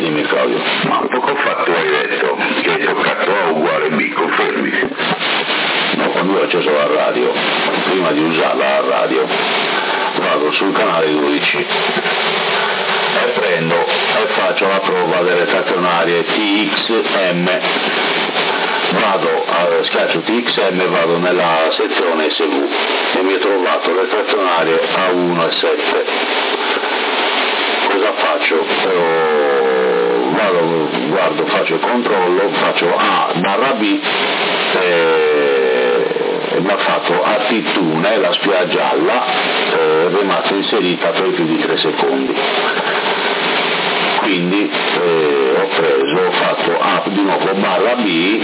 dimmi Claudio. Ma poco fa tu hai detto che hai toccato A uguale B, confermi? No, quando io ho acceso la radio, prima di usarla la radio, vado sul canale 12 e prendo e faccio la prova delle stazionarie TXM. Schiaccio TXM e vado nella sezione SV e mi ho trovato le stazionarie A1 e 7. Cosa faccio? Guardo, faccio il controllo, faccio A/B e mi ha fatto a Tittune, la spia gialla, è rimasta inserita per più di 3 secondi. Quindi ho fatto A di nuovo /B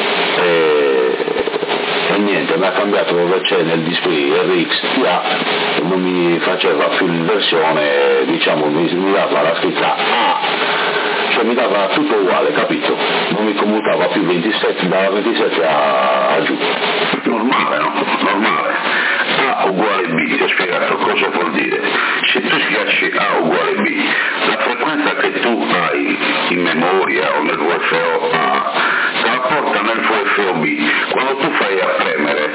e niente, mi ha cambiato dove c'è nel display RXTA, non mi faceva più l'inversione, diciamo, mi dava la scritta A, cioè mi dava tutto uguale, capito? Non mi commutava più 27, dalla 27 a giù. Normale, no? Normale. A uguale B, ti ho spiegato cosa vuol dire. Se tu schiacci A uguale B, la frequenza che tu hai in memoria o nel VFO A, te la porta nel VFO B. Quando tu fai a premere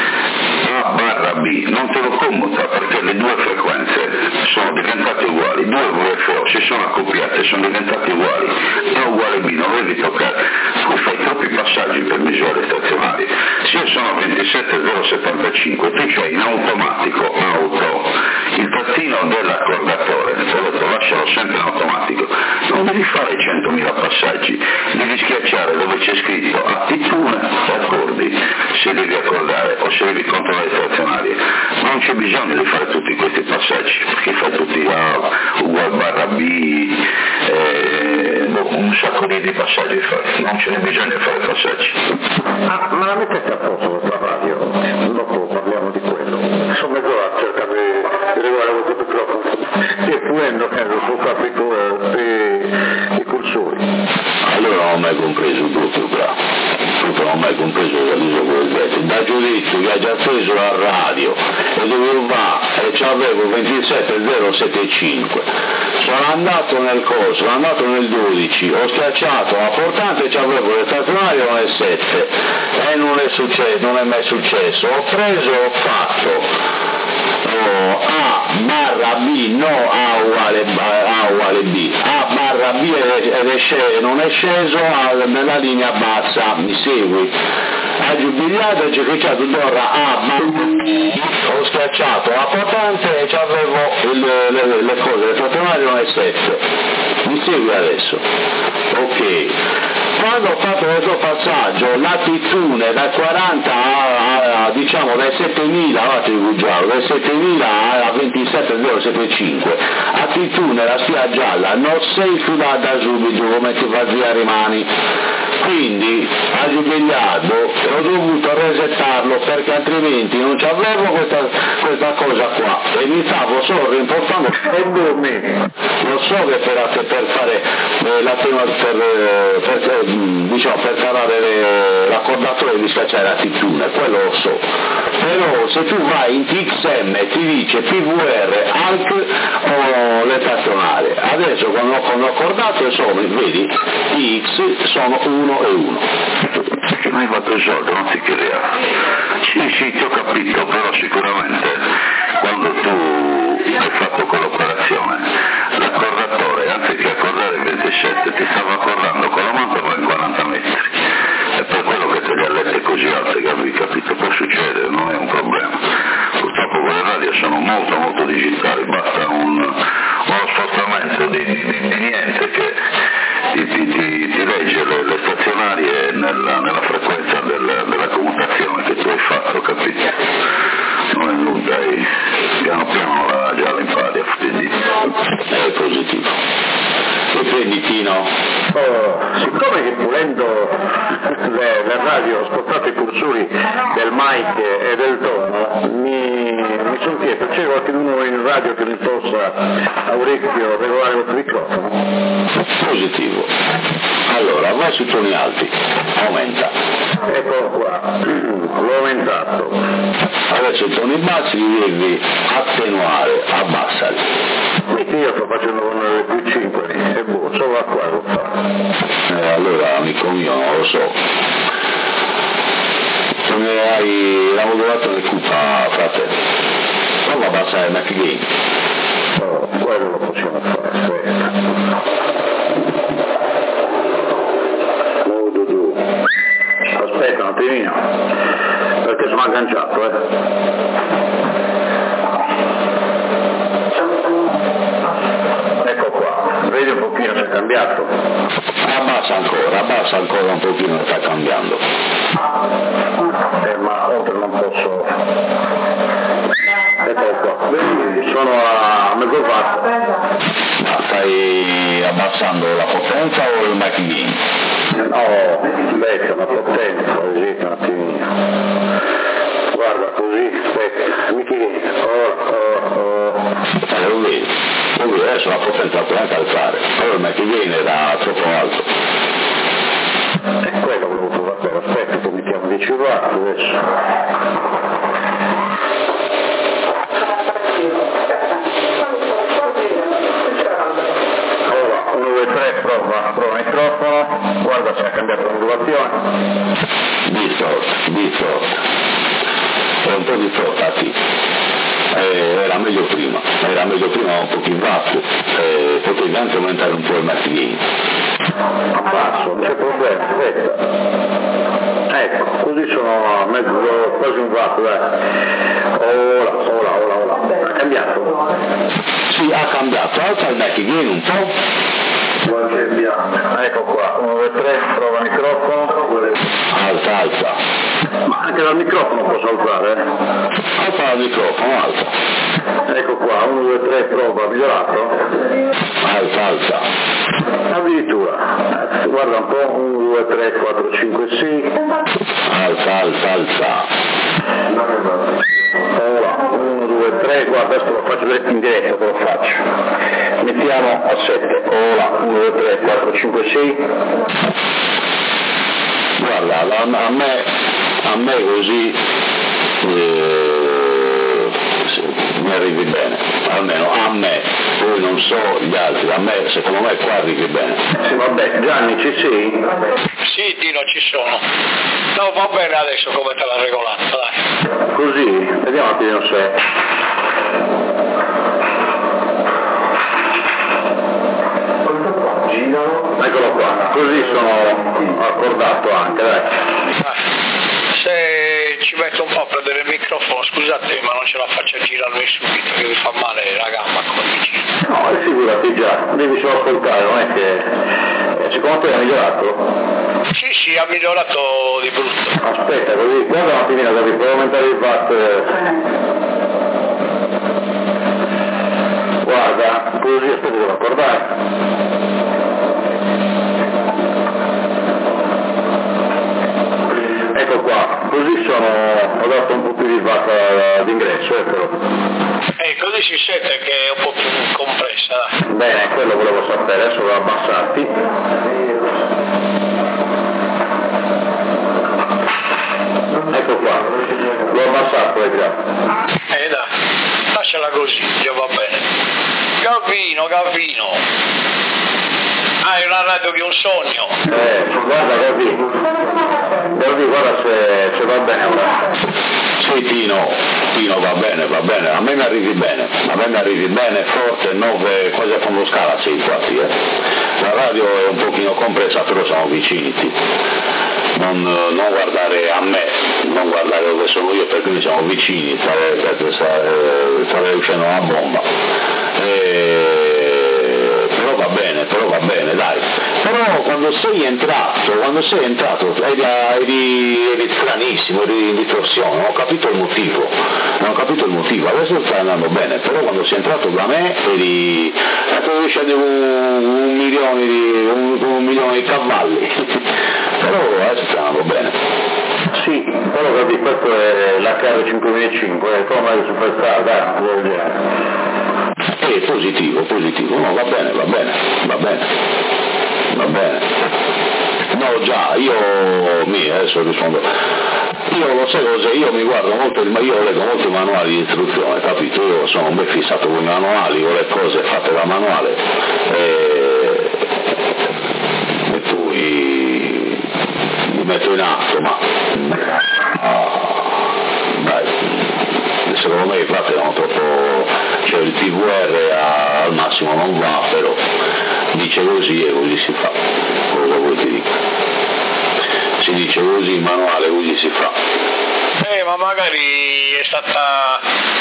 A/B, non te lo commuta perché le due frequenze sono diventate uguali, due VFO si sono accoppiate, sono diventate uguali. A uguale B, non devi toccare, tu fai troppi passaggi per misure stazionarie. Se io sono 27075, tu c'hai in automatico il tattino dell'accordatore, ho detto lascialo sempre in automatico, non devi fare 100.000 passaggi, devi schiacciare dove c'è scritto attitudine e accordi, se devi accordare o se devi controllare le stazionarie. Non c'è bisogno di fare tutti questi passaggi, perché fai tutti A uguale /B, un sacco di passaggi fai, non ce n'è bisogno di fare passaggi. Ma la mettete a posto questa radio? Dopo parliamo di quello. Sono mezz'ora a cercare di regolare questo microfono e pulendo il suo fabbrico i cursori. Allora non ho mai compreso proprio bravo, non ho mai compreso l'uso del da giudizio che ha già preso la radio e dove va e ci avevo 27075, sono andato nel coso, sono andato nel 12, ho schiacciato la portante e ci avevo le stazionarie 1 e 7 e non è mai successo, ho preso e ho fatto A/B, no A uguale B, A/B non è sceso nella linea bassa, mi segui? Ha giubilato e ci ho cliccato d'ora ho schiacciato la portante e avevo le cose, le stazionarie 1 e 7, mi segui adesso? Ok. Quando ho fatto questo passaggio, l'attitudine da 40 diciamo dai 7.000, dai 7.000 a 27.075, attitudine la spia gialla, non sei filata subito come ti fa zia rimani. Quindi ha giubilato e ho dovuto resettarlo perché altrimenti non c'avevo questa cosa qua e mi stavo solo rimportando non so che per fare per calare l'accordatore devi schiacciare l'attitudine, quello lo so, però se tu vai in TXM ti dice PVR anche o le stazionarie, adesso quando ho accordato sono, vedi, X sono 1 e 1. Perché non hai fatto il soldo, non si crea. Sì, ti ho capito, però sicuramente quando tu hai fatto quell'operazione, l'accordatore, anziché accordare il 27, ti stava accordando con la mano in 40 metri. È per quello che te le ha lette così alte, che avevi capito, può succedere, non è un problema. Purtroppo quelle radio sono molto molto digitali, basta uno spostamento di niente che ti legge le stazionarie nella frequenza della commutazione che tu hai fatto, capito? Non è nulla, piano piano già la impari a quindi è positivo. E prendi Tino? Siccome che pulendo le radio ho spostato i cursori del mic e del tono, mi sono chiesto, c'è qualcuno in radio che mi possa a orecchio regolare questo microfono? Positivo. Allora, vai su toni alti, aumenta. Eccolo qua, l'ho aumentato. Adesso i toni bassi li devi attenuare, abbassali. Quindi io sto facendo con le Q5 e voce. solo a qua lo fa. Allora, amico mio, non lo so. Come hai la modulazione cupa, frate? Prova a passare il Mac Gain. No, quello lo possiamo fare, aspetta. Aspetta un attimino, perché sono agganciato, Ecco qua, vedi un pochino se è cambiato. Abbassa ancora un pochino, sta cambiando. Ma oltre non posso. Ecco qua, vedi, sono a mezzo watt. Ma stai abbassando la potenza o il Mac Gain? No, aspetta, la potenza, così un attimino. Guarda così, aspetta, mi chiedi. Lo vedi, adesso la potenza la puoi anche alzare, però il Mac Gain era troppo alto. Quello volevo provare, aspetta che mettiamo 10 watt adesso. Allora, 1, 2, 3, prova microfono, guarda se ha cambiato la modulazione. Distort. È un po' distortati. Era meglio prima un po' più in basso, potevi anche aumentare un po' il Mac Gain. Abbasso, non c'è problema, aspetta. Ecco, così sono a mezzo, quasi un watt, dai. Ora. Ha cambiato? Sì, ha cambiato, alza il Mac Gain un po'. Ecco qua, 1, 2, 3, prova microfono. Alza. Ma anche dal microfono posso alzare? Alza il microfono, alza. Ecco qua, 1, 2, 3, prova, migliorato? Alza. Addirittura, guarda un po', 1, 2, 3, 4, 5, 6. Alza. Ora, 1, 2, 3, guarda, adesso lo faccio in diretta, te lo faccio. Mettiamo a 7, ora, 1, 2, 3, 4, 5, 6. Guarda, a me così mi arrivi bene, almeno a me, poi non so gli altri, secondo me qua arrivi bene. Sì, vabbè, Gianni ci sei? Sì, Dino, ci sono. No, va bene adesso come te l'ha regolato, dai. Così, vediamo un attimo se... Eccolo qua, così sono accordato anche, dai. Se ci metto un po' a prendere il microfono, scusate, ma non ce la faccio girare lui subito, che mi fa male la gamba con vicino. No, figurati già, devi solo ascoltare, non è che... Secondo te ha migliorato? Sì, ha migliorato di brutto. Aspetta, così, guarda un attimino, così, puoi aumentare il watt. Guarda, così, aspetta, devo accordare. Ecco qua, così ho dato un po' più di watt d'ingresso, eccolo. Così si sente che è un po' più compressa, dai. Bene, quello volevo sapere, adesso devo abbassarti. Ecco qua, l'ho abbassato già. Dai, lasciala così, già va bene. Gavino. Hai una radio che è un sogno. Guarda così, guarda se va bene ora. Sì, Tino, va bene, a me mi arrivi bene, forte, 9, quasi a fondo scala, sì, infatti, La radio è un pochino compressa, però siamo vicini, non guardare a me, non guardare dove sono io, perché noi siamo vicini, stare uscendo una bomba. Però va bene, dai. Però quando sei entrato eri stranissimo, eri in distorsione, non ho capito il motivo, adesso sta andando bene, però quando sei entrato da me eri scendevo un milione di cavalli, però adesso sta andando bene. Sì, però capì, questo è l'HR 5005, come il Superstar, dai, del genere. Positivo, no, va bene. No, già, adesso rispondo. Io lo sai cos'è, io mi guardo molto, io leggo molto i manuali di istruzione, capito? Io sono ben fissato con i manuali, con le cose fatte da manuale. in atto, ma dai, secondo me i fatti erano troppo, cioè il TVR al massimo non va, però dice così e così si fa, cosa vuoi ti dico? Si dice così in manuale, così si fa. Ma magari è stata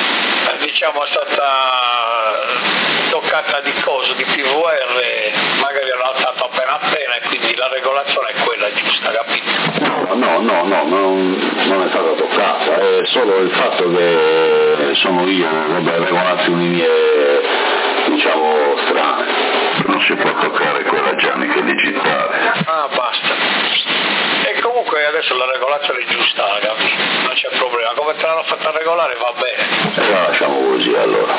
toccata di cosa, di PVR, magari hanno alzato appena e quindi la regolazione è quella giusta, capito? No, non è stata toccata, è solo il fatto che sono io, vabbè, regolazioni mie, diciamo, strane. Non si può toccare quella Gianni che è digitale. Ah, basta. E comunque adesso la regolazione è giusta, capisci? Non c'è problema, come te l'hanno fatta regolare va bene. E la lasciamo così allora.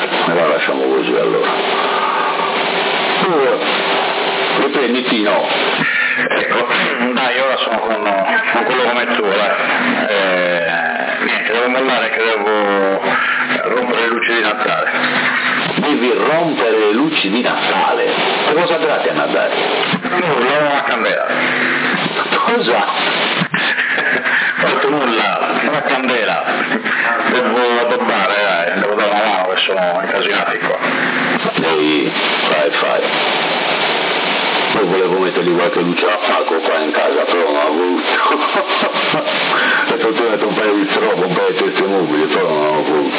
Riprendi Tino. Ecco, dai, ora sono con quello come tu, niente, devo mollare che devo rompere le luci di Natale. Devi rompere le luci di Natale? Che cosa tratti a Natale? Nulla, una candela. Cosa? Fatto nulla, una candela. Devo addobbare, devo dare una mano che sono incasinati qua. Ehi, fai. Poi volevo mettergli qualche luce a Paco qua in casa, però non ho voluto. E poi tu metto un paio di strobo, un paio di teste mobili, però non ho voluto.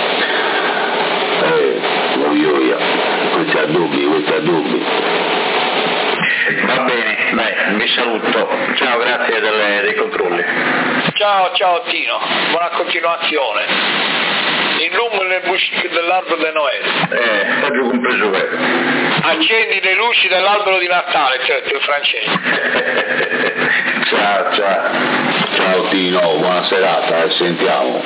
Io, questi addobbi. Va bene, dai, vi saluto. Ciao, grazie dei controlli. Ciao Tino, buona continuazione. Illumina le busciche dell'albero di Noele. Sta giù compreso vero. Accendi le luci dell'albero di Natale, certo, in francese. Ciao. Ciao Tino, buona serata, ci sentiamo.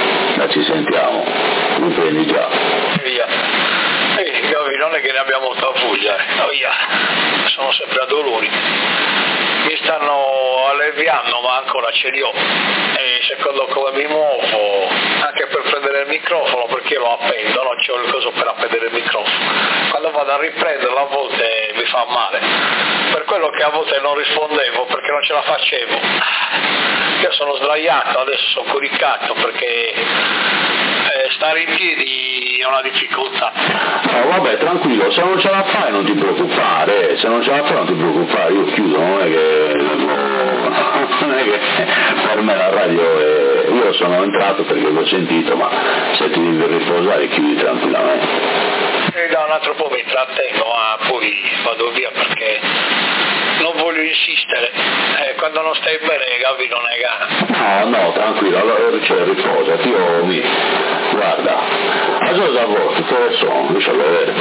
Mi prendi già. Via. Non è che ne abbiamo molto a fuggire, sono sempre a dolori. Mi stanno alleviando, ma ancora ce li ho. E secondo come mi muovo, anche per prendere il microfono, perché lo appendo, non c'ho il coso per appendere il microfono. Quando vado a riprenderlo a volte mi fa male. Per quello che a volte non rispondevo, perché non ce la facevo. Io sono sdraiato, adesso sono coricato, perché stare in piedi è una difficoltà. No, vabbè, tranquillo, se non ce la fai non ti preoccupare, io chiudo, non è che per me la radio è... Io sono entrato perché l'ho sentito, ma se ti devi riposare chiudi tranquillamente. Da un altro po' mi trattengo, ma poi vado via perché non voglio insistere. Quando non stai bene, Gavi, non hai gana. No, tranquillo, allora riposati, guarda, a cosa volte che sono? Lascia vedere,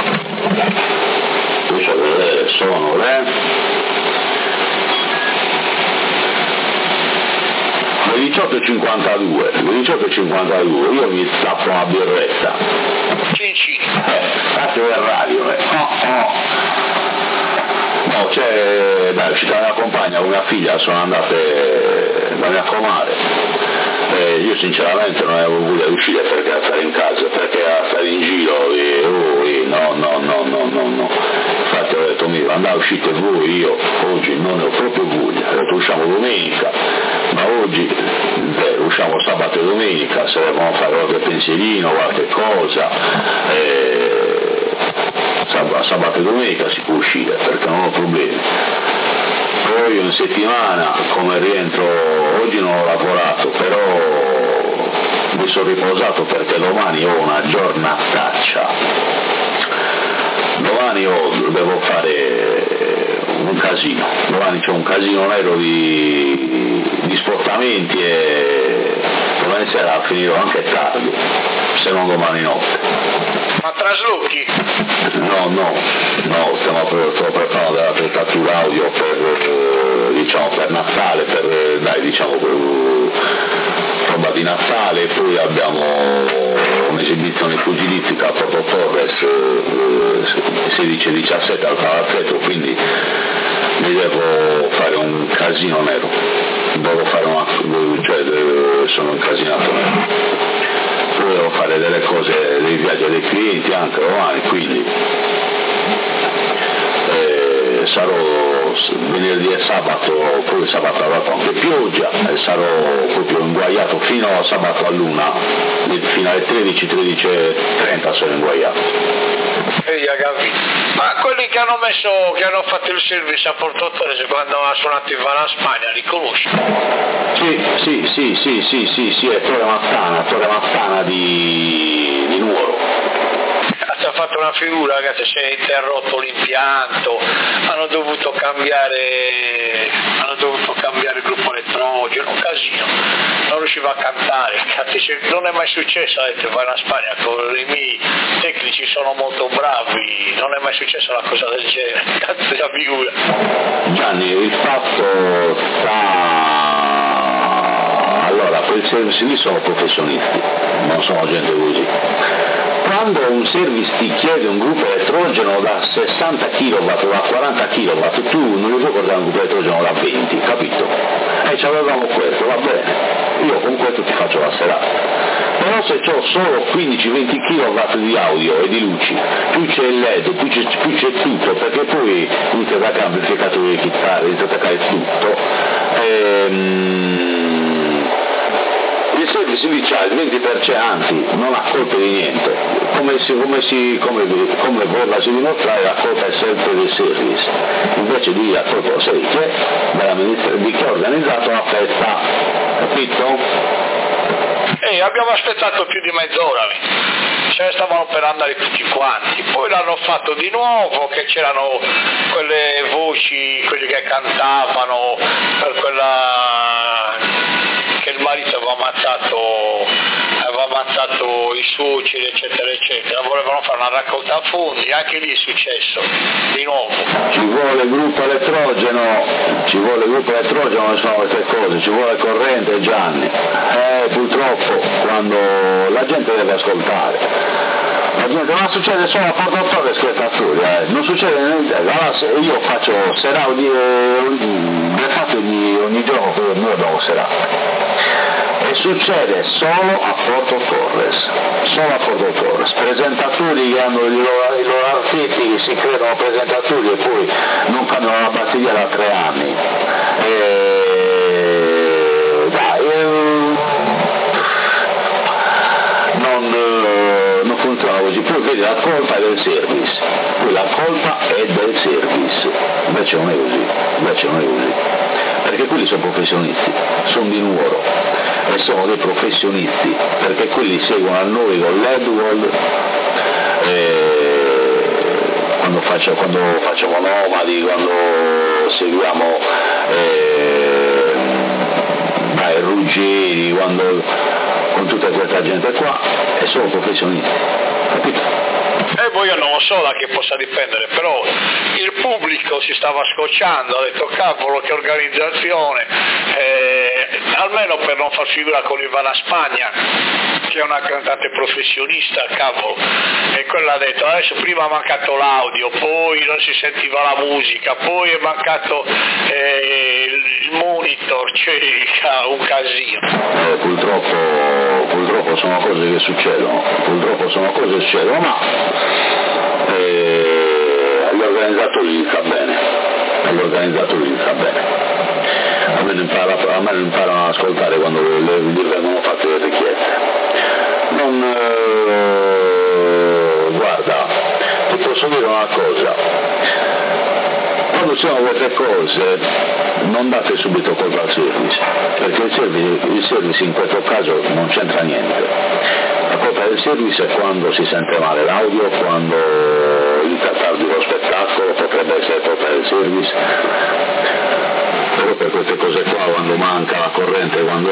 sono le 18:52, io mi tappo una birretta. Cinci. Cazzo del radio, No, è uscita la mia compagna con mia figlia, sono andate da mia comare. Io sinceramente non avevo voluto uscire perché a stare in casa, perché a stare in giro no. Infatti ho detto andate uscite voi, io oggi non ne ho proprio voglia, ho detto usciamo domenica, ma oggi usciamo sabato e domenica, se vogliamo fare qualche pensierino, qualche cosa, sabato e domenica si può uscire perché non ho problemi. Poi in settimana come rientro, oggi non ho lavorato, però mi sono riposato perché domani ho una giornataccia, devo fare un casino, domani c'è un casino nero di spostamenti e domani sera finirò anche tardi, se non domani notte. Ma traslochi? No, sto preparando dell'attrezzatura audio per Natale, roba di Natale, e poi abbiamo un'esibizione fugilistica a Porto Torres 16-17 al palazzetto, quindi mi devo fare un casino nero, sono incasinato nero. Poi devo fare delle cose, dei viaggi dei clienti anche domani, quindi perché sarò venerdì e sabato, poi sabato avrò anche pioggia e sarò proprio inguaiato fino a sabato all'1, fino alle 13:30 sono inguaiato. Ma quelli che hanno fatto il service a Porto Torres quando ha suonato in Vala Spagna, li conosci? Sì, è Torre Mattana di Nuoro. Ha fatto una figura che si è interrotto l'impianto, hanno dovuto cambiare il gruppo elettrogeno, un casino, non riusciva a cantare, non è mai successo, ha detto vai in Spagna, con i miei tecnici sono molto bravi, non è mai successa una cosa del genere, cazzo di figura. Gianni, il fatto allora, quel service lì sono professionisti, non sono gente così. Quando un service ti chiede un gruppo elettrogeno da 60 kW o da 40 kW, tu non gli puoi portare un gruppo elettrogeno da 20, capito? Ci avevamo questo, va bene, io con questo ti faccio la serata. Però se ho solo 15-20 kW di audio e di luci, più c'è il LED, più c'è tutto, perché poi inizia da amplificatore di chitarre, inizia a attaccare tutto, il service lì c'ha il 20%, anzi non ha colpa di niente, come vorrà si dimostrare, la colpa è sempre del service, invece di la colpa sei che di chi ha organizzato la festa, capito? Abbiamo aspettato più di mezz'ora, ce ne stavano per andare tutti quanti, poi l'hanno fatto di nuovo, che c'erano quelle voci, quelli che cantavano per quella che il marito aveva ammazzato i suoceri eccetera eccetera, volevano fare una raccolta fondi, anche lì è successo di nuovo. Ci vuole gruppo elettrogeno, sono queste cose, ci vuole corrente, Gianni, purtroppo quando la gente deve ascoltare, ma succede solo a Porto Torres questa storia, non succede niente. Allora, io faccio serate ogni giorno, quello mio abbiamo serate. E succede solo a Porto Torres, presentatori che hanno i loro artisti che si credono presentatori e poi non cambiano la batteria da 3 anni. Non funziona così, poi vedi la colpa è del service, invece non è così, perché quelli sono professionisti, sono di Nuoro e sono dei professionisti, perché quelli seguono a noi con l'Edward, quando facciamo nomadi, quando seguiamo Ruggeri, con tutta questa gente qua, e sono professionisti, capito? E poi io non lo so da che possa dipendere, però il pubblico si stava scocciando, ha detto cavolo che organizzazione, almeno per non far figura con Ivana Spagna, che è una cantante professionista, cavolo, e quella ha detto adesso prima ha mancato l'audio, poi non si sentiva la musica, poi è mancato il monitor, cioè un casino. Purtroppo sono cose che succedono, ma agli organizzatori gli sta bene, almeno imparano ad ascoltare quando gli vengono fatte le richieste. Guarda, ti posso dire una cosa, quando sono queste cose non date subito colpa al service, perché il service in questo caso non c'entra niente. La colpa del service è quando si sente male l'audio, quando inizia tardi lo spettacolo, potrebbe essere colpa del service, però per queste cose qua, quando manca la corrente, quando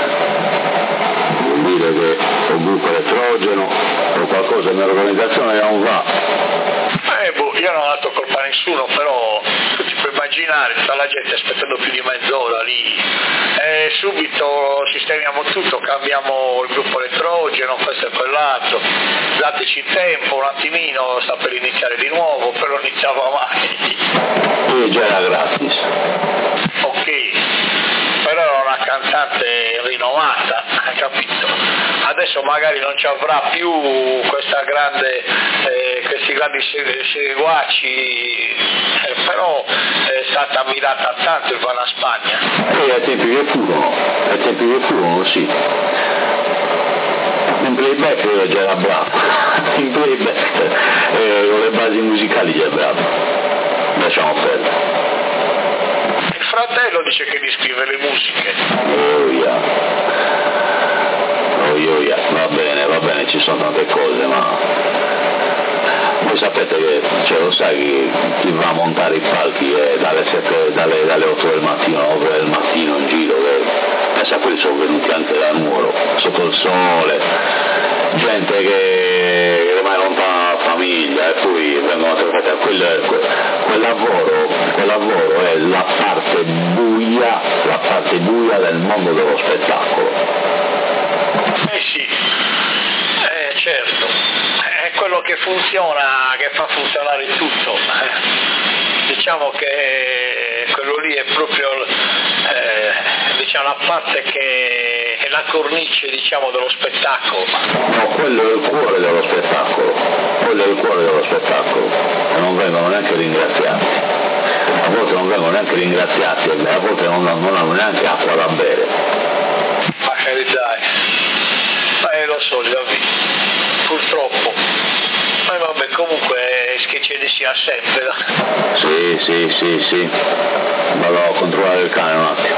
vuol dire che un gruppo elettrogeno o qualcosa nell'organizzazione non va. Io non ho dato colpa a nessuno, però tu ti puoi immaginare tutta la gente aspettando più di mezz'ora lì, e subito sistemiamo tutto, cambiamo il gruppo elettrogeno, questo e quell'altro, dateci tempo un attimino, sta per iniziare di nuovo, però non iniziava mai. Già era gratis. Ok, però era una cantante cantante rinomata, hai capito? Adesso magari non ci avrà più questa questi grandi seguaci, però è stata ammirata tanto il Vanna Spagna. Ai tempi che furono, sì. In playback già era bravo, in playback con le basi musicali già è bravo, lasciamo perdere. Il fratello dice che gli scrive le musiche. Oh yeah. Va bene, ci sono tante cose, ma voi sapete che, lo sai che chi va a montare i palchi è dalle 8 del mattino, 9 del mattino in giro, pensa a quelli sono venuti anche da Nuoro, sotto il sole, gente che ormai lontana dalla famiglia e poi vengono trattati. Quel lavoro è la parte buia del mondo dello spettacolo. Sì, certo, è quello che funziona, che fa funzionare tutto. Diciamo che quello lì è proprio la parte che è la cornice, dello spettacolo. No, quello è il cuore dello spettacolo, e non vengono neanche ringraziati. A volte non vengono neanche ringraziati e a volte non hanno neanche acqua da bere. Ma che dai. Lo so, purtroppo. Ma vabbè, comunque che ce ne sia sempre. Sì. Vado a controllare il cane un attimo.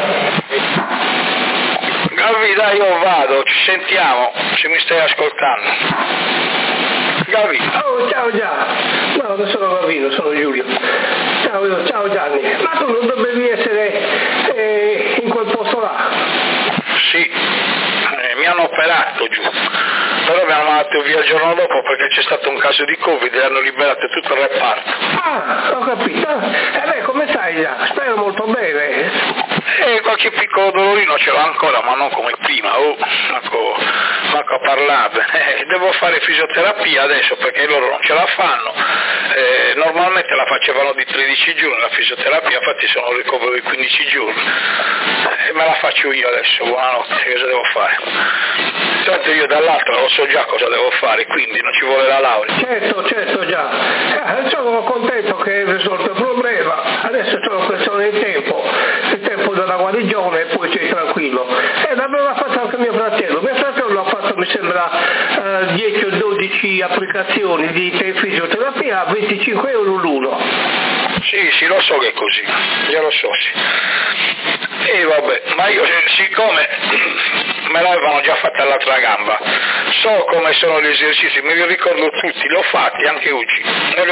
Gavi, dai, io vado, ci sentiamo, se mi stai ascoltando. Gavi. Oh, ciao Gianni. No, non sono Gavino, sono Giulio. Ciao Gianni. Ma tu non dovevi essere in quel posto là? Sì. Mi hanno operato giù, però mi hanno mandato via il giorno dopo perché c'è stato un caso di Covid e hanno liberato tutto il reparto. Ah, ho capito. Come stai già? Spero molto bene. Qualche piccolo dolorino ce l'ho ancora, ma non come prima. Manco a parlarne. Devo fare fisioterapia adesso perché loro non ce la fanno. Normalmente la facevano di 13 giorni la fisioterapia, infatti sono in ricovero di 15 giorni. Me la faccio io adesso, buonanotte, cosa devo fare? Tanto io dall'altra lo so già cosa devo fare, quindi non ci vuole la laurea. Certo già. Sono contento che hai risolto il problema, adesso sono questione di tempo, il tempo della guarigione e poi sei tranquillo. L'aveva fatto anche mio fratello ha fatto mi sembra 10 o 12 applicazioni di fisioterapia a 25 euro l'uno. Sì, lo so che è così, glielo so, sì. E vabbè, ma io siccome me l'avevano già fatta all'altra gamba, so come sono gli esercizi, me li ricordo tutti, li ho fatti anche oggi,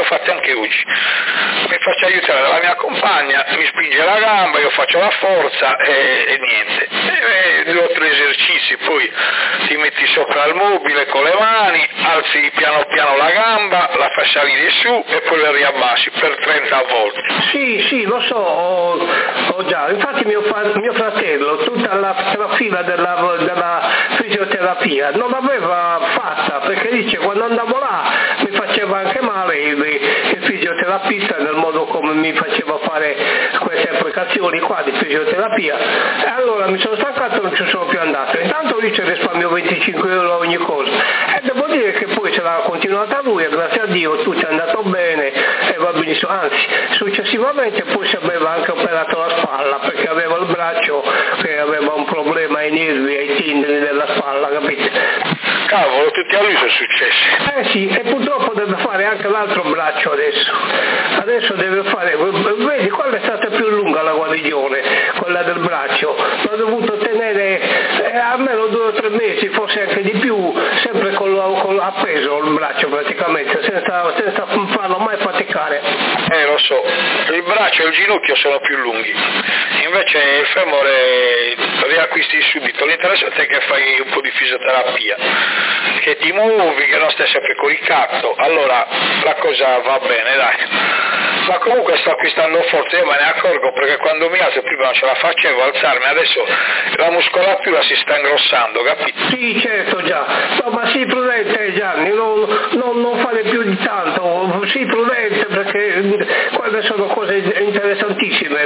mi faccio aiutare dalla mia compagna, mi spinge la gamba, io faccio la forza e niente, 2 o 3 esercizi, poi ti metti sopra il mobile con le mani, alzi piano piano la gamba, la fai salire su e poi la riabbassi per 30 volte. Sì, lo so, ho già, infatti mio fratello tutta la fila della fisioterapia non l'aveva fatta perché dice quando andavo là mi faceva anche male il fisioterapista nel modo come mi faceva fare queste applicazioni qua di fisioterapia e allora mi sono stancato e non ci sono più andato. Intanto dice risparmio 25 euro ogni cosa e devo dire che poi ce l'ha continuata lui e grazie a Dio tutto è andato bene e va benissimo, anzi successivamente poi si aveva anche operato la spalla perché aveva il braccio che aveva un problema ai nervi, ai tendini della spalla, capite? Cavolo, tutti a lui sono successi. Sì, e purtroppo deve fare anche l'altro braccio adesso deve fare, vedi quella è stata più lunga la guarigione, quella del braccio, l'ho dovuto tenere almeno 2 o 3 mesi, forse anche di più, sempre appeso il braccio praticamente, senza farlo mai faticare. Lo so, il braccio e il ginocchio sono più lunghi, invece il femore riacquisti subito, l'interessante è che fai un po' di fisioterapia, che ti muovi, che non stai sempre coricato, allora la cosa va bene, dai. Ma comunque sto acquistando forza, io me ne accorgo perché quando mi alzo prima non ce la facevo alzarmi, adesso la muscolatura si sta ingrossando, capito? Sì, certo già, no, ma sii prudente Gianni, non fare più di tanto, sii prudente perché quelle sono cose interessantissime,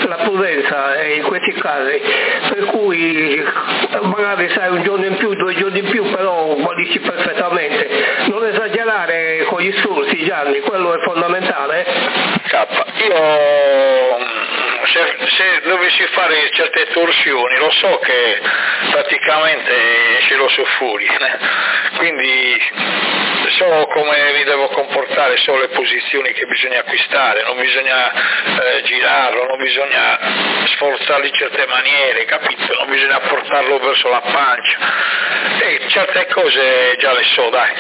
la prudenza in questi casi, per cui magari sai un giorno in più, 2 giorni in più, però guarisci perfettamente. Non esagerare con gli sforzi, Gianni, quello è fondamentale. Io se dovessi fare certe torsioni lo so che praticamente ce l'ho su fuori, quindi so come mi devo comportare, so le posizioni che bisogna acquistare, non bisogna girarlo, non bisogna sforzarlo in certe maniere, capito? Non bisogna portarlo verso la pancia e certe cose già le so, dai.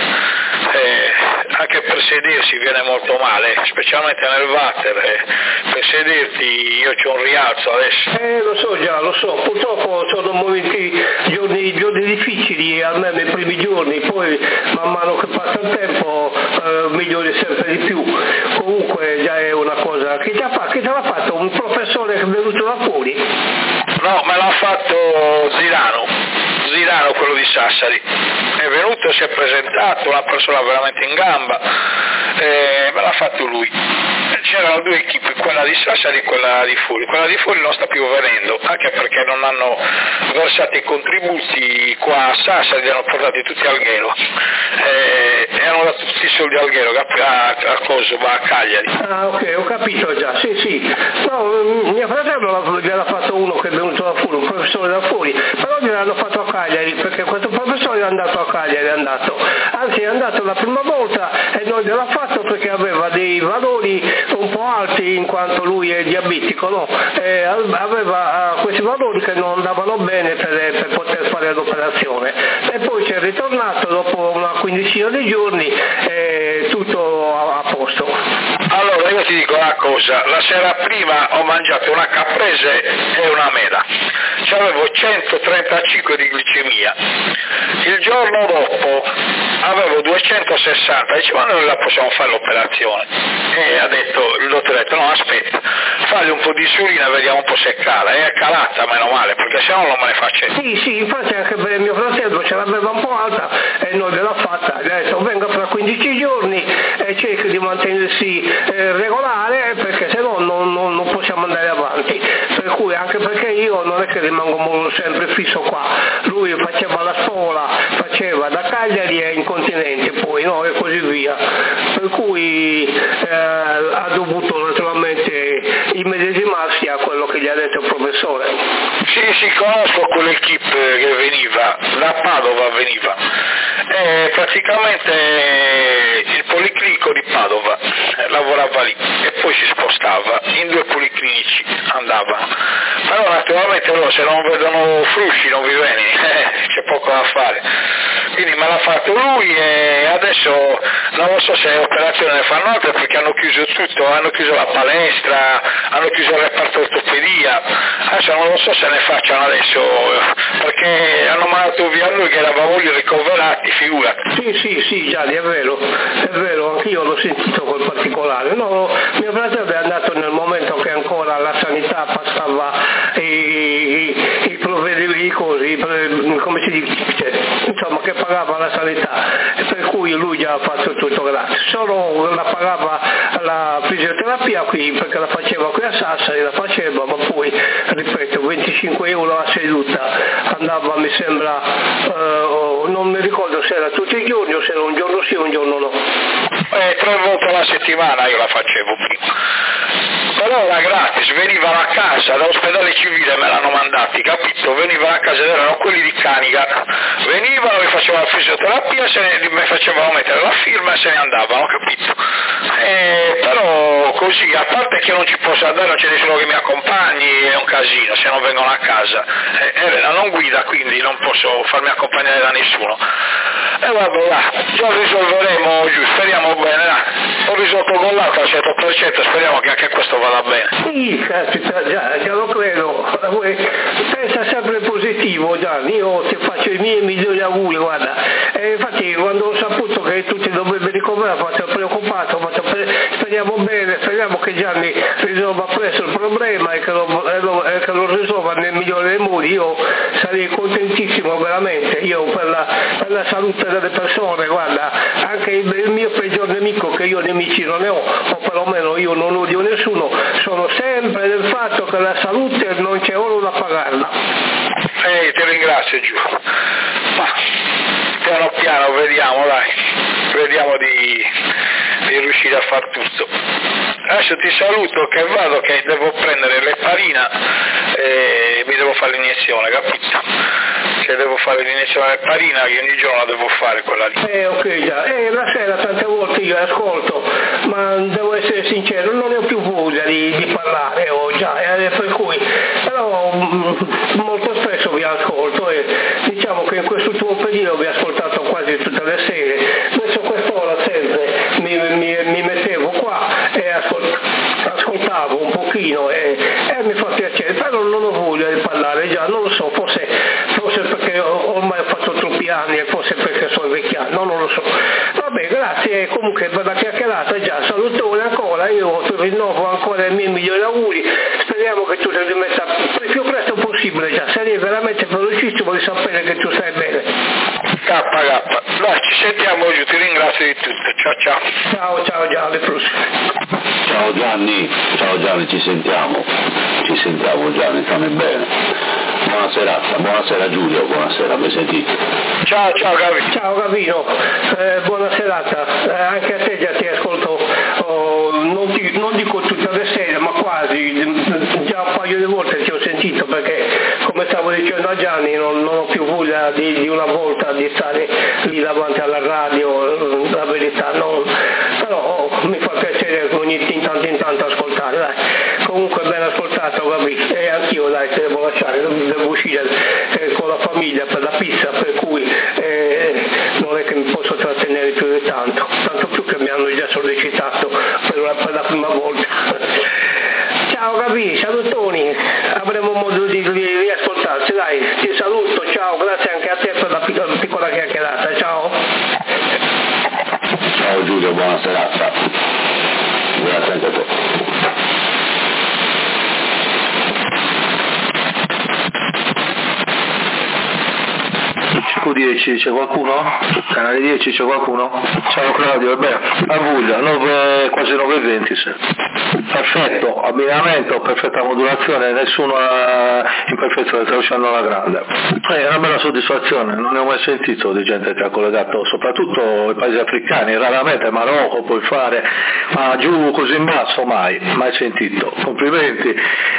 Anche per sedersi viene molto male, specialmente nel water, per sederti io c'ho un rialzo adesso. Lo so, purtroppo sono giorni difficili, almeno i primi giorni, poi man mano che passa il tempo migliori sempre di più. Comunque già è una cosa, chi te l'ha fatto? Un professore che è venuto da fuori? No, me l'ha fatto Zirano, quello di Sassari. È venuto, si è presentato, una persona veramente in gamba, me l'ha fatto lui. C'erano 2 equipe, quella di Sassari e quella di Fuori. Quella di Fuori non sta più venendo, anche perché non hanno versato i contributi qua a Sassari, li hanno portati tutti al Ghero. E hanno dato tutti i soldi al Ghero, a Cagliari. Ah, ok, ho capito già, sì. No, mio fratello gliel'ha fatto uno che è venuto da Fuori, un professore da Fuori, però gliel'hanno fatto a Cagliari, perché questo professore è andato a Cagliari, anzi è andato la prima volta e non gliel'ha fatto perché aveva dei valori un po' alti in quanto lui è diabetico, no? Aveva questi valori che non andavano bene per poter fare l'operazione e poi ci è ritornato dopo una quindicina di giorni tutto a posto. Allora io ti dico una cosa, la sera prima ho mangiato una caprese e una mela, avevo 135 di glicemia, il giorno dopo avevo 260, dice ma noi la possiamo fare l'operazione, e il dottore ha detto no aspetta, fagli un po' di insulina, vediamo un po' se cala, e è calata meno male, perché se no non me ne faccio. Sì, infatti anche per mio fratello ce l'aveva un po' alta e non gliel'ha fatta, gli ha detto venga fra 15 giorni e cerchi di mantenersi regolare perché se no non possiamo andare avanti, per cui anche perché io non è che rimango sempre fisso qua, lui faceva la scuola, faceva da Cagliari e in continente poi, no, e così via, per cui ha dovuto naturalmente immedesimarsi a quello che gli ha detto il professore. Sì, conosco quell'equipe che veniva, da Padova veniva, praticamente il policlinico di Padova lavorava lì e poi si spostava, in 2 policlinici andava, però naturalmente loro se non vedono frusci non vi viene, c'è poco da fare, quindi me l'ha fatto lui e adesso non lo so se operazione ne fanno altre perché hanno chiuso tutto, hanno chiuso la palestra, hanno chiuso il reparto ortopedia, adesso non lo so se ne facciano adesso perché hanno mandato via lui che eravamo lì ricoverati, figurati. Sì, Gianni, è vero, anch'io l'ho sentito col particolare, no, mio fratello è andato nel momento che ancora la sanità passava i provvedimenti, come si dice, insomma che pagava la sanità, per cui lui già ha fatto tutto gratis, solo la pagava la fisioterapia qui perché la faceva qui a Sassari, ma poi ripeto 25 euro a seduta, andava mi sembra, non mi ricordo se era tutti i giorni o se era un giorno sì un giorno no. 3 volte alla settimana io la facevo prima, però era gratis, venivano a casa, dall'ospedale civile me l'hanno mandati, capito? Venivano a casa, erano quelli di Canica, venivano, mi facevano la fisioterapia, mi facevano mettere la firma e se ne andavano, capito? Però così, a parte che non ci posso andare, non c'è nessuno che mi accompagni, è un casino se non vengono a casa, Elena non guida quindi non posso farmi accompagnare da nessuno, e vabbè, già risolveremo, speriamo bene, ho risolto con l'altro al 100%, speriamo che anche questo vada bene. Sì, già lo credo, pensa sempre positivo Gianni, io ti faccio i miei migliori auguri, guarda, infatti quando ho saputo che tu ti dovevi ricoverare, ho fatto preoccupato, speriamo bene, speriamo che Gianni risolva presto il problema problema e che lo risolva nel migliore dei modi, io sarei contentissimo veramente, io per la salute delle persone, guarda, anche il mio peggior nemico, che io nemici non ne ho, o perlomeno io non odio nessuno, sono sempre del fatto che la salute non c'è oro da pagarla. Ti ringrazio Giù, ma piano piano vediamo, dai, vediamo di riuscire a far tutto. Adesso ti saluto che vado, che devo prendere l'eparina e mi devo fare l'iniezione, capito? Che devo fare l'iniezione all'eparina, che ogni giorno la devo fare quella lì. Ok già, la sera tante volte io ascolto, ma devo essere sincero, non ne ho più voglia di parlare già, per cui, però molto spesso vi ascolto e diciamo che in quest'ultimo periodo vi ho ascoltato quasi tutte le sere, verso quest'ora sempre mi mettevo qua e ascoltavo un pochino e mi fa piacere, però non ho voglia di parlare già, non lo so, forse perché ormai ho fatto troppi anni e forse perché sono vecchiato, non lo so. Vabbè, grazie comunque per la chiacchierata, già, salutone ancora, io ti rinnovo ancora i miei migliori auguri, speriamo che tu ti rimetta il più presto possibile, già, sarei veramente felicissimo di sapere che tu stai bene. Dai, ci sentiamo Giù, ti ringrazio di tutto, ciao. Ciao Gianni, alle prossime. Ciao Gianni, ci sentiamo Gianni, stammi bene. Buona serata, buonasera Giulio, buonasera, mi sentite? Ciao Gavino. Ciao Gavino, buona serata, anche a te già ti ascolto, non dico tutte le sere ma quasi, già un paio di volte ti ho sentito perché come stavo dicendo a Gianni non ho più voglia di una volta di stare lì davanti alla radio, la verità non, però mi fa piacere ogni tanto in tanto ascoltare, dai. Comunque ben ascoltato Gavino, e anch'io dai te devo lasciare, devo uscire con la famiglia per la pizza, per cui non è che mi posso trattenere più di tanto più che mi hanno già sollecitato per la prima volta. Ciao Gabi, salutoni, avremo modo di riascoltarci, dai, ti saluto, ciao, grazie anche a te per la piccola chiacchierata, ciao. Ciao Giulio, buona serata, grazie anche a te. Ciao 10 c'è qualcuno? Canale 10 c'è qualcuno? Ciao Claudio, a Vuglia, quasi 9:20 se. Perfetto, abbinamento, perfetta modulazione, nessuno imperfezione, sta uscendo alla grande. È una bella soddisfazione, non ne ho mai sentito di gente che ha collegato, soprattutto i paesi africani, raramente Marocco puoi fare, ma giù così in basso mai sentito. Complimenti,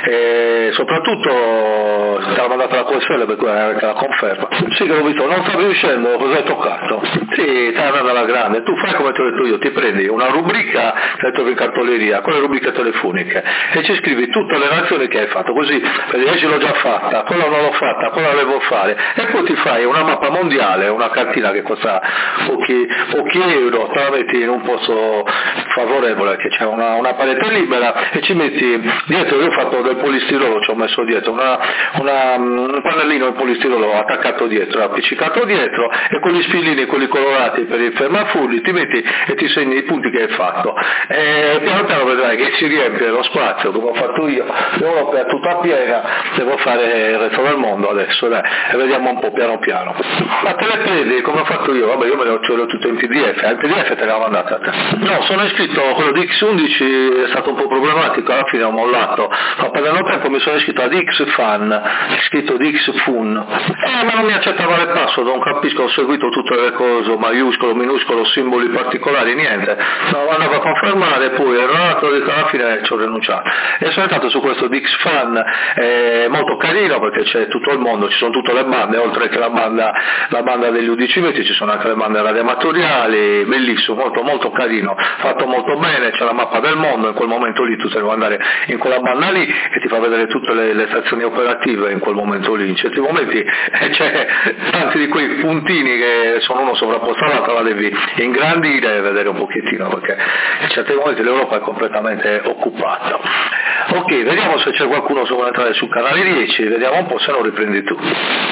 soprattutto te l'ha mandata la QSL per cui la conferma. Sì che l'ho visto, non sta riuscendo, cosa hai toccato? Sì, stai andando alla grande, tu fai come ti ho detto io, ti prendi una rubrica che trovi in cartoleria, con le rubriche telefoniche e ci scrivi tutte le nazioni che hai fatto, così vedi l'ho già fatta, quella non l'ho fatta, quella la devo fare, e poi ti fai una mappa mondiale, una cartina che costa pochi euro, te la metti in un posto favorevole che c'è una parete libera e ci metti dietro, io ho fatto del polistirolo, ci ho messo dietro un pannellino in polistirolo attaccato dietro, appiccicato dietro, e con gli spillini, quelli colorati per il fermafulli, ti metti e ti segni i punti che hai fatto, e piano piano vedrai che si riempie lo spazio come ho fatto io, l'Europa è tutta piena, devo fare il resto del mondo adesso, dai, e vediamo un po' piano piano. Ma te le presi come ho fatto io? Vabbè, io me le ho tutto in PDF, il PDF te l'ha mandata a te. No, sono iscritto, quello di X11 è stato un po' problematico, alla fine ho mollato, ma perdendo tempo mi sono iscritto ad Xfan, scritto di Xfun, ma non mi accettava le password, non capisco, ho seguito tutte le cose, maiuscolo, minuscolo, simboli particolari, niente, no, andavo a confermare, poi errato, alla fine ci ho rinunciato e sono entrato su questo di Xfan, molto carino perché c'è tutto il mondo, ci sono tutte le bande, oltre che la banda degli udicimenti ci sono anche le bande radioamatoriali, bellissimo, molto molto carino, fatto molto bene, c'è la mappa del mondo, in quel momento lì tu devi andare in quella banda lì e ti fa vedere tutte le stazioni operative in quel momento lì, in certi momenti c'è tanti di quei puntini che sono uno sovrapposto all'altro, la devi ingrandire e vedere un pochettino perché in certi momenti l'Europa è completamente occupata. Ok, vediamo se c'è qualcuno che vuole entrare sul canale 10, vediamo un po', se no riprendi tu.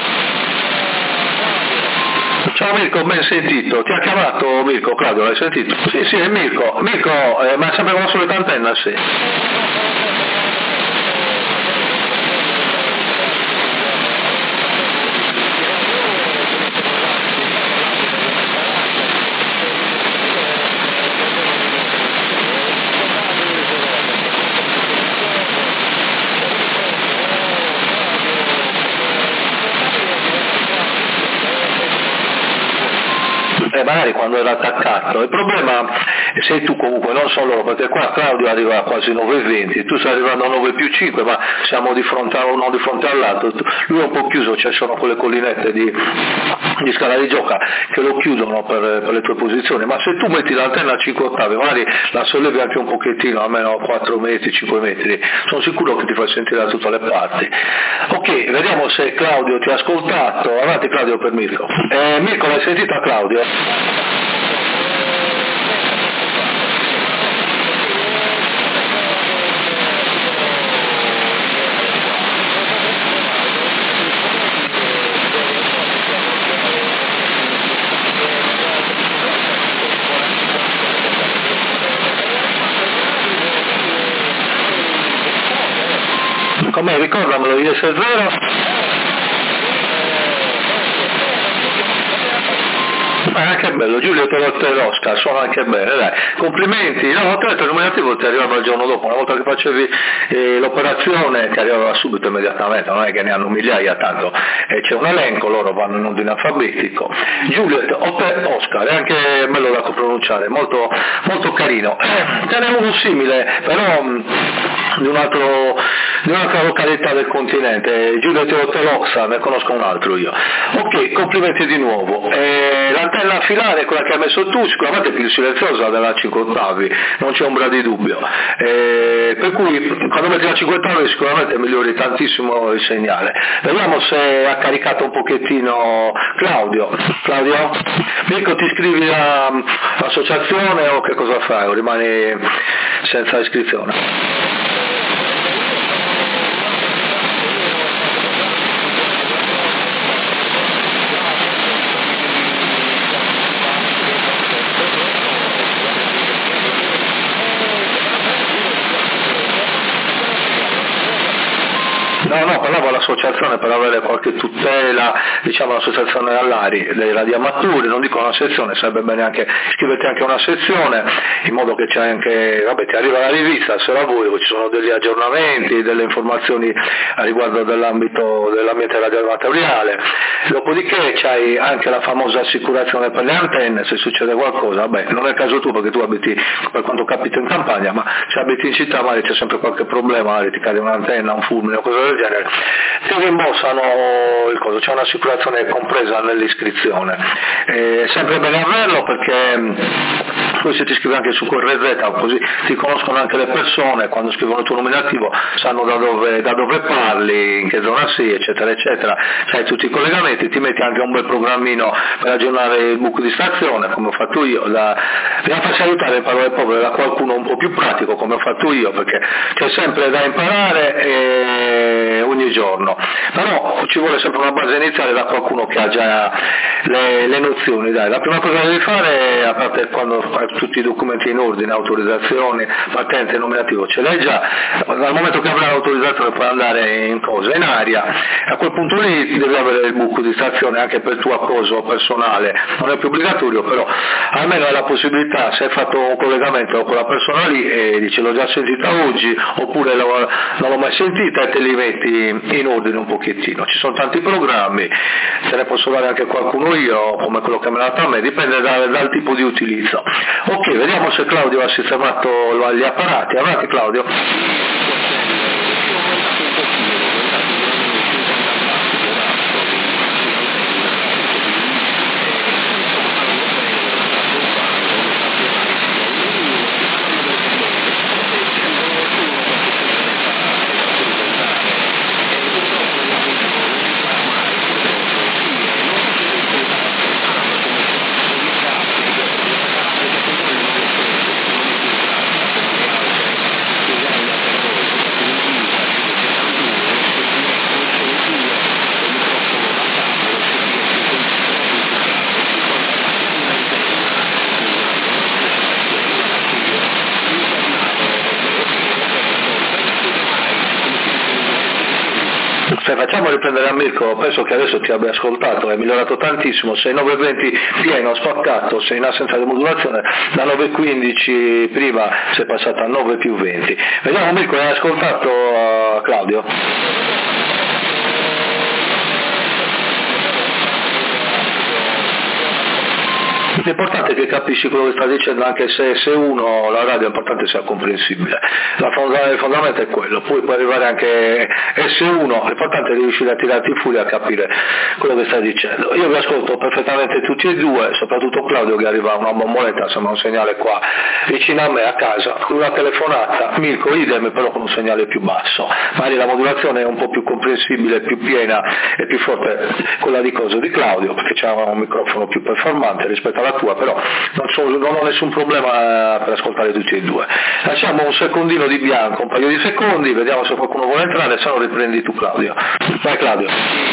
Ciao Mirko, ben sentito, ti ha chiamato Mirko, Claudio, l'hai sentito? Sì, è Mirko, ma sempre con la solita antenna, sì. magari quando era attaccato. Il problema sei tu comunque, non solo loro, perché qua Claudio arriva a quasi 9:20, tu stai arrivando a 9+5, ma siamo di fronte a uno di fronte all'altro, lui è un po' chiuso, ci sono quelle collinette di scala di gioca che lo chiudono per le tue posizioni, ma se tu metti l'antenna a 5 ottavi, magari la sollevi anche un pochettino, almeno 4 metri, 5 metri, sono sicuro che ti fai sentire da tutte le parti. Ok, vediamo se Claudio ti ha ascoltato. Avanti Claudio per Mirko. Mirko, l'hai sentita Claudio? Com'è? Ricordamelo, IS0? Anche bello, Giulio te l'Oscar, suona anche bene, dai, complimenti. No, tra l'altro il nominativo ti arrivava il giorno dopo, una volta che facevi l'operazione ti arrivava subito immediatamente, non è che ne hanno migliaia tanto, c'è un elenco, loro vanno in ordine alfabetico. Giuliet Oscar, è anche bello da pronunciare, molto, molto carino. Ce n'è uno simile, però di un'altra località del continente, Giuliet Oscar, ne conosco un altro io. Ok, complimenti di nuovo. L'antenna a filare, quella che hai messo tu, sicuramente è più silenziosa della 5 ottavi, non c'è ombra di dubbio, per cui quando metti la 5 ottavi sicuramente migliori tantissimo il segnale. Vediamo se ha caricato un pochettino Claudio. Mirko, ti iscrivi all'associazione o che cosa fai? O rimani senza iscrizione? No, parlavo all'associazione per avere qualche tutela, diciamo l'associazione all'ARI, dei radioamatori, non dico una sezione, sarebbe bene anche iscriverti anche a una sezione, in modo che c'è anche, ti arriva la rivista, se la vuoi, ci sono degli aggiornamenti, delle informazioni a riguardo dell'ambiente radioamatoriale, dopodiché c'hai anche la famosa assicurazione per le antenne, se succede qualcosa, non è il caso tuo perché tu abiti, per quanto capito, in campagna, ma se abiti in città magari c'è sempre qualche problema, magari ti cade un'antenna, un fulmine o cose del genere, ti rimborsano il coso, c'è un'assicurazione compresa nell'iscrizione. È sempre bene averlo perché poi se ti iscrivi anche su quel RZ, così ti conoscono anche le persone, quando scrivono il tuo nominativo sanno da dove parli, in che zona sei, eccetera eccetera, sai tutti i collegamenti, ti metti anche un bel programmino per aggiornare il book di stazione, come ho fatto io, bisogna farsi aiutare in parole povere da qualcuno un po' più pratico, come ho fatto io, perché c'è sempre da imparare ogni giorno, però ci vuole sempre una base iniziale da qualcuno che ha già le nozioni. Dai, la prima cosa che devi fare, a parte quando fai tutti i documenti in ordine, autorizzazioni, patente, nominativo, ce l'hai già, dal momento che avrai l'autorizzazione puoi andare in aria, a quel punto lì devi avere il book di stazione anche per il tuo accoso personale, non è più obbligatorio, però almeno hai la possibilità, se hai fatto un collegamento con la persona lì e dici l'ho già sentita oggi, oppure non l'ho mai sentita, e te li metti in ordine un pochettino. Ci sono tanti programmi, se ne posso dare anche qualcuno io, come quello che me l'ha dato a me, dipende dal tipo di utilizzo. Ok, vediamo se Claudio ha sistemato gli apparati. Avanti Claudio. Facciamo riprendere a Mirko, penso che adesso ti abbia ascoltato, è migliorato tantissimo, sei 9.20 pieno, spaccato, sei in assenza di modulazione, da 9.15 prima sei passato a 9+20. Vediamo Mirko, hai ascoltato Claudio? L'importante è che capisci quello che sta dicendo, anche se S1 la radio è importante sia comprensibile. Il fondamento è quello, poi puoi arrivare anche S1, l'importante è riuscire a tirarti fuori a capire quello che stai dicendo. Io vi ascolto perfettamente tutti e due, soprattutto Claudio che arriva una bomboletta, sembra un segnale qua vicino a me a casa, con una telefonata, Mirko idem però con un segnale più basso, magari la modulazione è un po' più comprensibile, più piena e più forte quella di Claudio, perché c'è un microfono più performante rispetto alla tua, però non ho nessun problema per ascoltare tutti e due. Lasciamo un secondino di bianco, un paio di secondi, vediamo se qualcuno vuole entrare, se no riprendi tu Claudio. Vai Claudio.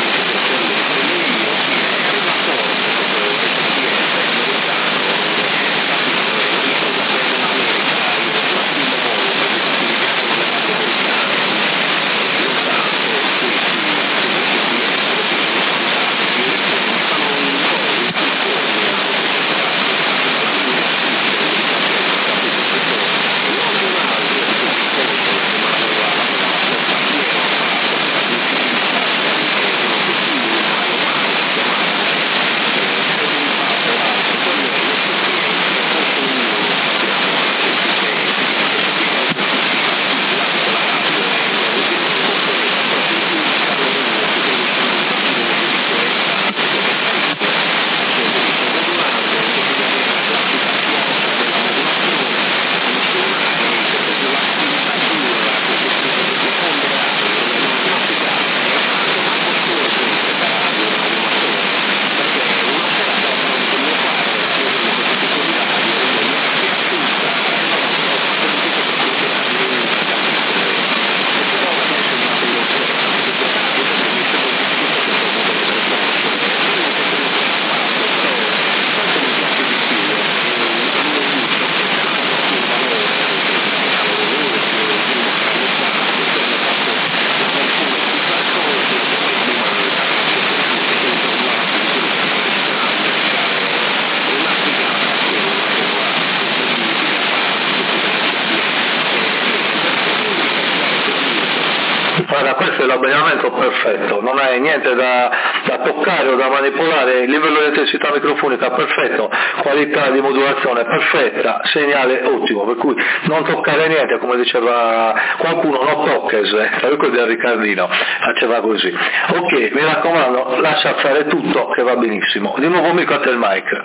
Guarda, questo è l'abbinamento perfetto, non hai niente da toccare o da manipolare, il livello di intensità microfonica perfetto, qualità di modulazione perfetta, segnale ottimo, per cui non toccare niente, come diceva qualcuno, non tocches, quello del Riccardino, faceva così. Ok, mi raccomando, lascia fare tutto che va benissimo. Di nuovo Mirko a te il mic.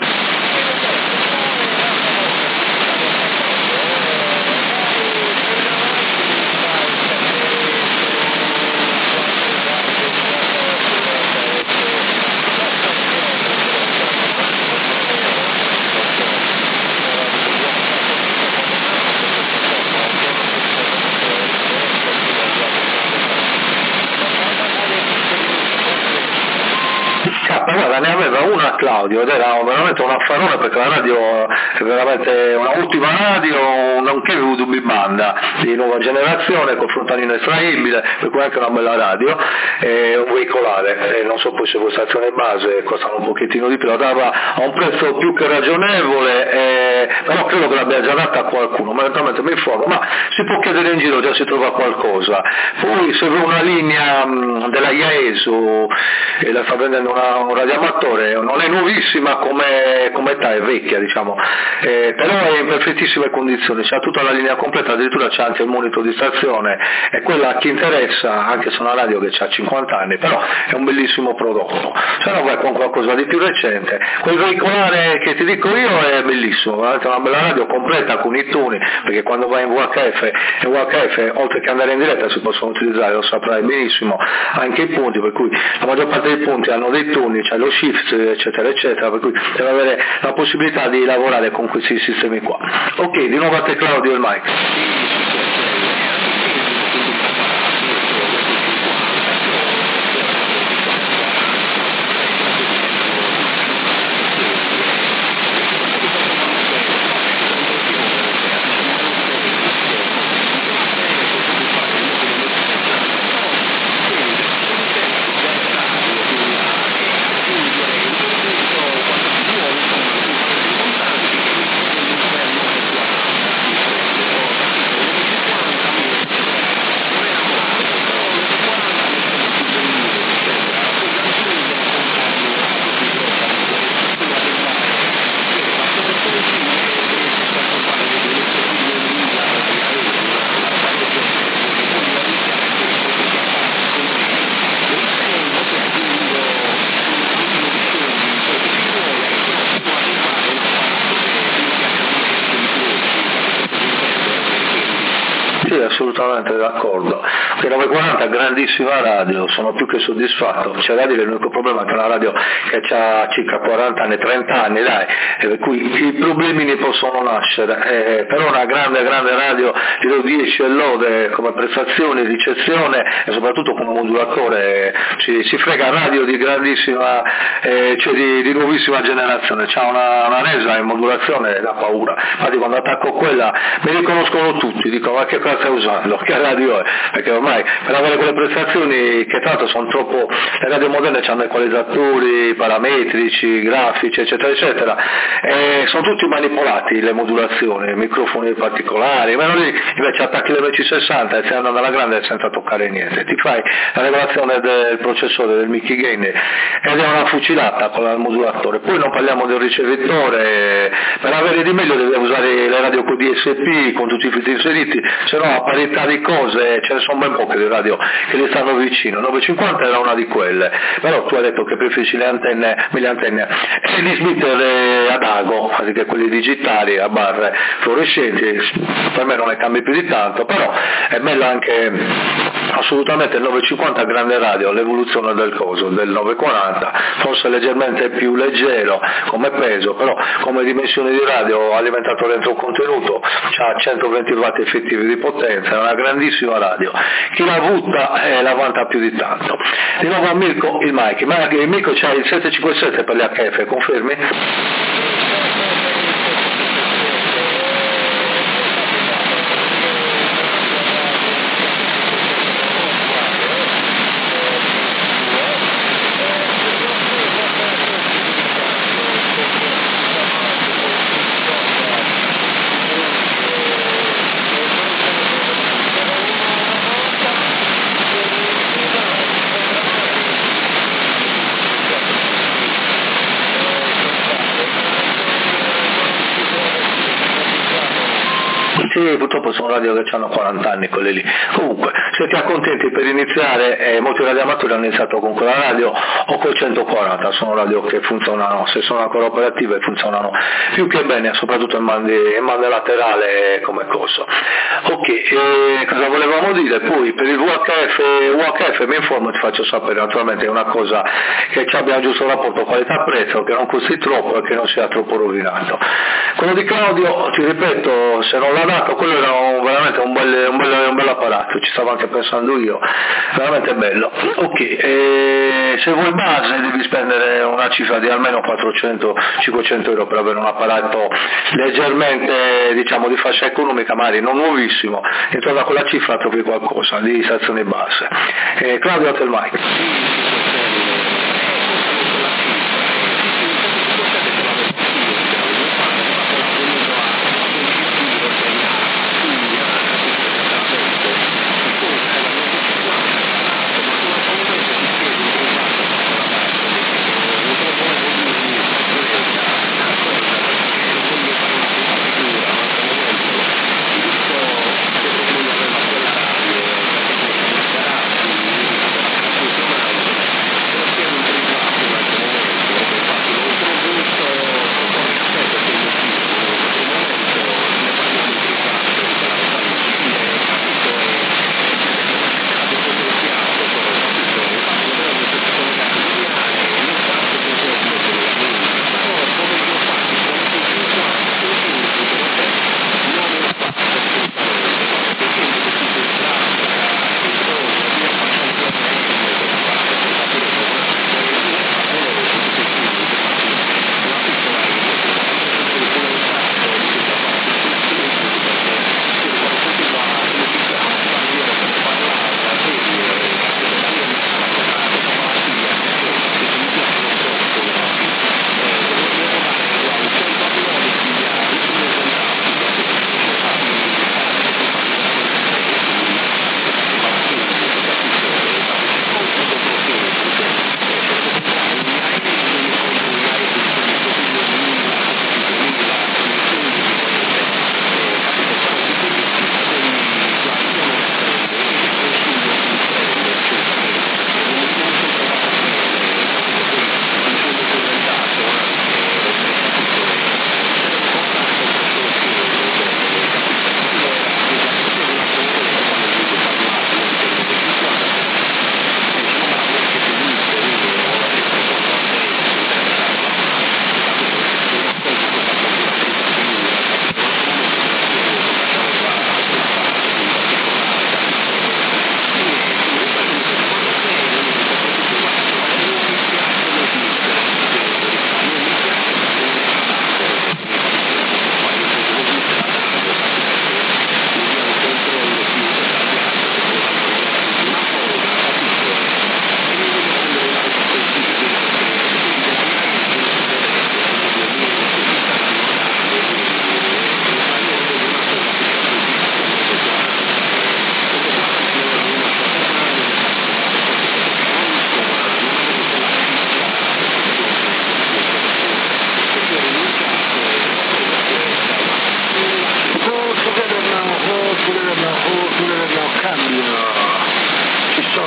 Guarda, ne aveva una Claudio ed era veramente un affarone perché la radio è veramente un'ultima radio, nonché UDB banda di nuova generazione con frontalino estraibile, per cui anche una bella radio, un veicolare, non so poi se voi stazione base costano un pochettino di più, la dava a un prezzo più che ragionevole, però credo che l'abbia già data a qualcuno, momentaneamente mi informo, ma si può chiedere in giro, già si trova qualcosa. Poi se vuoi una linea della IAESO e la sta vendendo un radioamatore, non è nuovissima come età, è vecchia diciamo, però è in perfettissime condizioni, c'ha tutta la linea completa, addirittura c'è anche il monitor di stazione, e quella a chi interessa, anche se è una radio che ha 50 anni, però è un bellissimo prodotto. Se no vai con qualcosa di più recente, quel veicolare che ti dico io è bellissimo, veramente una bella radio completa con i tuni, perché quando vai in VHF oltre che andare in diretta si possono utilizzare, lo saprai benissimo, anche i punti, per cui la maggior parte dei punti hanno dei tuni, c'è lo shift eccetera eccetera, per cui deve avere la possibilità di lavorare con questi sistemi qua. Ok, di nuovo a te Claudio il mic. assolutamente d'accordo. Che 940 grandissima radio, sono più che soddisfatto. C'è da dire l'unico problema è che è una radio che ha circa 40 anni, 30 anni, dai, per cui i problemi ne possono nascere, però una grande radio, gli do 10 e lode come prestazione, ricezione e soprattutto come modulatore, si frega radio di grandissima, cioè di nuovissima generazione, c'ha una resa in modulazione da paura. Infatti quando attacco quella mi riconoscono tutti, dico ma che cosa stai usando, che radio è? Perché ormai per avere quelle prestazioni che tanto sono troppo, le radio moderne hanno equalizzatori parametrici, grafici eccetera eccetera, e sono tutti manipolati le modulazioni, microfoni particolari, ma lì invece attacchi l'MC60 e stai andando alla grande senza toccare niente, ti fai la regolazione del processore, del Mickey Gain, ed è una fucilata con il modulatore. Poi non parliamo del ricevitore, per avere di meglio devi usare le radio con DSP con tutti i filtri inseriti, se no a parità di cose ce ne sono ben poche di radio che le stanno vicino. 950 era una di quelle, però tu hai detto che preferisci le antenne e gli splitter ad ago, anziché quelli digitali a barre fluorescenti, per me non ne cambia più di tanto, però è bello anche assolutamente il 950 grande radio, l'evoluzione del coso, del 940, forse leggermente più leggero come peso, però come dimensioni di radio alimentato dentro un contenuto, ha 120 watt effettivi di potenza, è una grandissima radio, chi la butta la vanta più di tanto. Di nuovo a Mirko il Mike, Mirko c'ha il 757 per le HF, confermi? Sì, purtroppo sono radio che hanno 40 anni quelle lì. Comunque, siete accontenti per iniziare, molti radioamatori hanno iniziato con quella radio o col 140, sono radio che funzionano, se sono ancora operative funzionano più che bene, soprattutto in bande laterale come coso. Ok, cosa volevamo dire? Poi per il UHF mi informo e ti faccio sapere, naturalmente è una cosa che abbia un giusto rapporto qualità-prezzo, che non costi troppo e che non sia troppo rovinato. Quello di Claudio, ti ripeto, se non l'ha dato, quello era veramente un bel apparato, ci stavo anche pensando io, veramente bello. Ok, se vuoi base devi spendere una cifra di almeno 400-500 euro per avere un apparato leggermente, diciamo, di fascia economica, magari non nuovissimo, intorno a quella cifra trovi qualcosa di stazione base. Claudio, te il mic.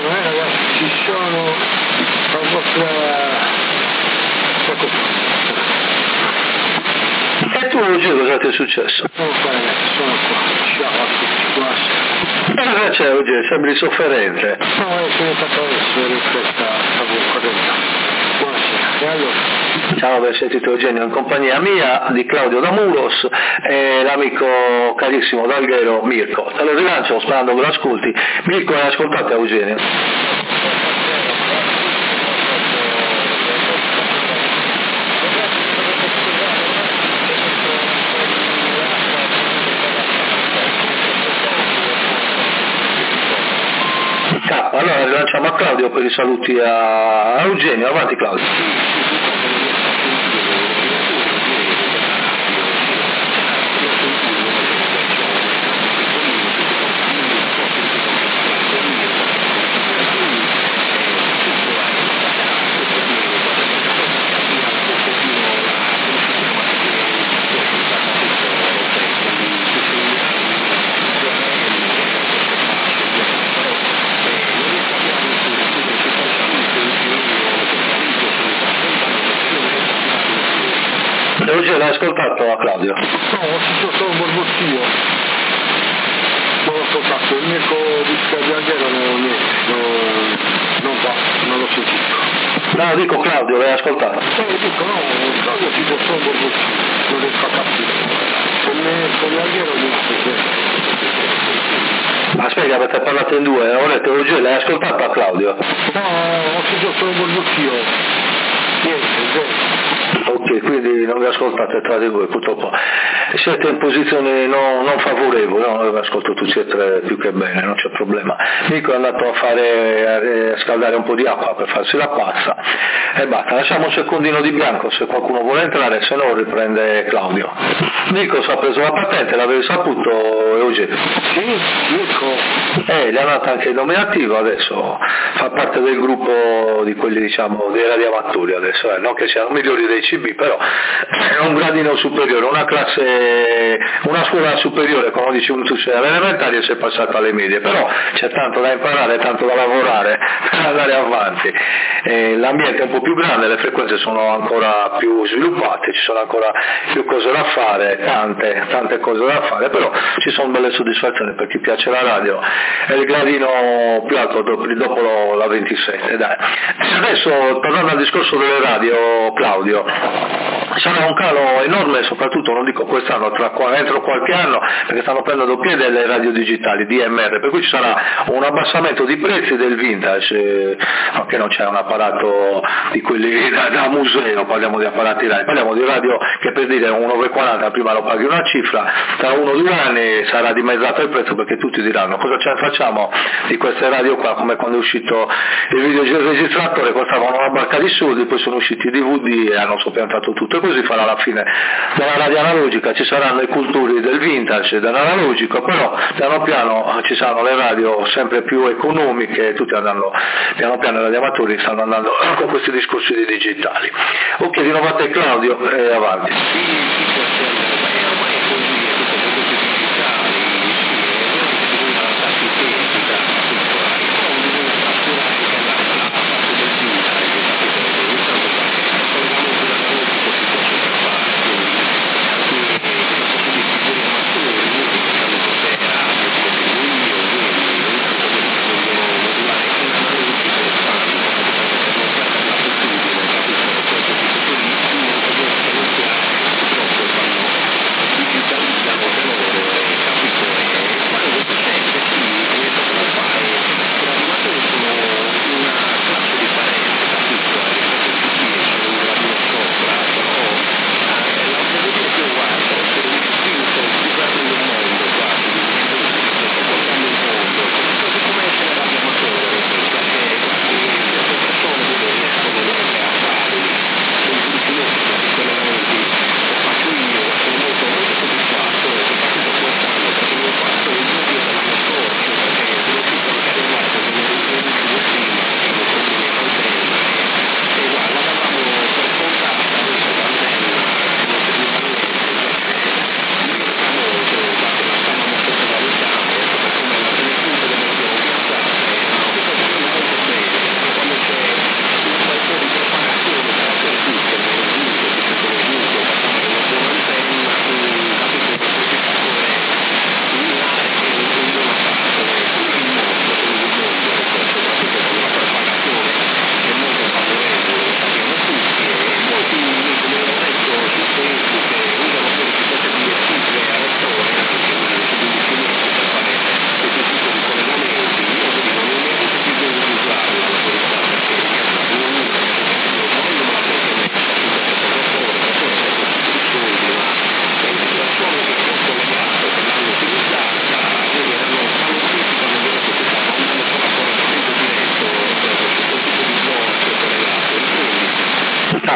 ragazzi, ci sono la vostra... E tu oggi cosa ti è successo? Sono qua ragazzi, sono qua, ciao a tutti, buonasera. C'è oggi, sembri sofferente. No, sono stato adesso in questa corretta. Buonasera, e allora? Ciao, aver sentito Eugenio in compagnia mia, di Claudio da Muros e l'amico carissimo d'Alghero Mirko. Te lo rilancio sperando che lo ascolti. Mirko, hai ascoltato Eugenio? Allora rilanciamo a Claudio per i saluti a Eugenio. Avanti Claudio. Oggi l'hai ascoltato a Claudio? No, ho sentito solo un borbottio. Non l'ho ascoltato, il Mirko di Alghero non l'ho sentito. No, dico Claudio, l'hai ascoltato? Dico no, Claudio si può solo un borbottio, non riesco a capire. Con l'Alghero non so se... Aspetta, avete parlato in due, ho detto oggi l'hai ascoltato a Claudio? No, ho sentito solo un borbottio. Niente, zero. Ok, quindi non vi ascoltate tra di voi, purtroppo siete in posizione non favorevole, no? Vi ascolto tutti e tre più che bene, non c'è problema. Nico è andato a scaldare un po' di acqua per farsi la pazza e basta, lasciamo un secondino di bianco se qualcuno vuole entrare, se no riprende Claudio. Nico si è preso la patente, l'avevi saputo Eugenio? Sì, Nico. Gli è andato anche il nominativo, adesso fa parte del gruppo di quelli diciamo dei radioamatori adesso, non che siano migliori dei CB, però è un gradino superiore, una scuola superiore, come dice un tusse alle elementari e si è passato alle medie, però c'è tanto da imparare, tanto da lavorare per andare avanti. L'ambiente è un po' più grande, le frequenze sono ancora più sviluppate, ci sono ancora più cose da fare, tante cose da fare, però ci sono belle soddisfazioni per chi piace la radio, è il gradino più alto dopo la 27. Dai. Adesso tornando al discorso delle radio, Claudio, sarà un calo enorme, soprattutto non dico quest'anno, entro qualche anno, perché stanno prendendo piede le radio digitali DMR, per cui ci sarà un abbassamento di prezzi del vintage, anche non c'è un apparato di quelli da museo, parliamo di apparati radio, parliamo di radio che per dire un 9,40 prima lo paghi una cifra, tra 1 o 2 anni sarà dimezzato il prezzo perché tutti diranno cosa ce ne facciamo di queste radio qua, come quando è uscito il videoregistratore costavano una barca di soldi, poi sono usciti i DVD e hanno soppiantato tutto, e così farà la fine della radio analogica, ci saranno i cultori del vintage, dell'analogico, però piano piano ci saranno le radio sempre più economiche, tutti andranno piano piano, i radioamatori stanno andando con questi discorsi di digitali. Ok, di nuovo a te Claudio, avanti.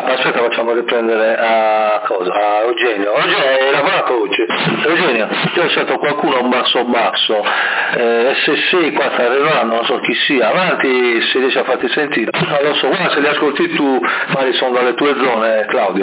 aspetta, facciamo riprendere a Eugenio. Eugenio, hai lavorato oggi? Eugenio, ti ho lasciato qualcuno un basso, SSI qua sta arrivando, non so chi sia, avanti se riesci a farti sentire. Non lo so, guarda se li ascolti tu, magari sono dalle tue zone, Claudio.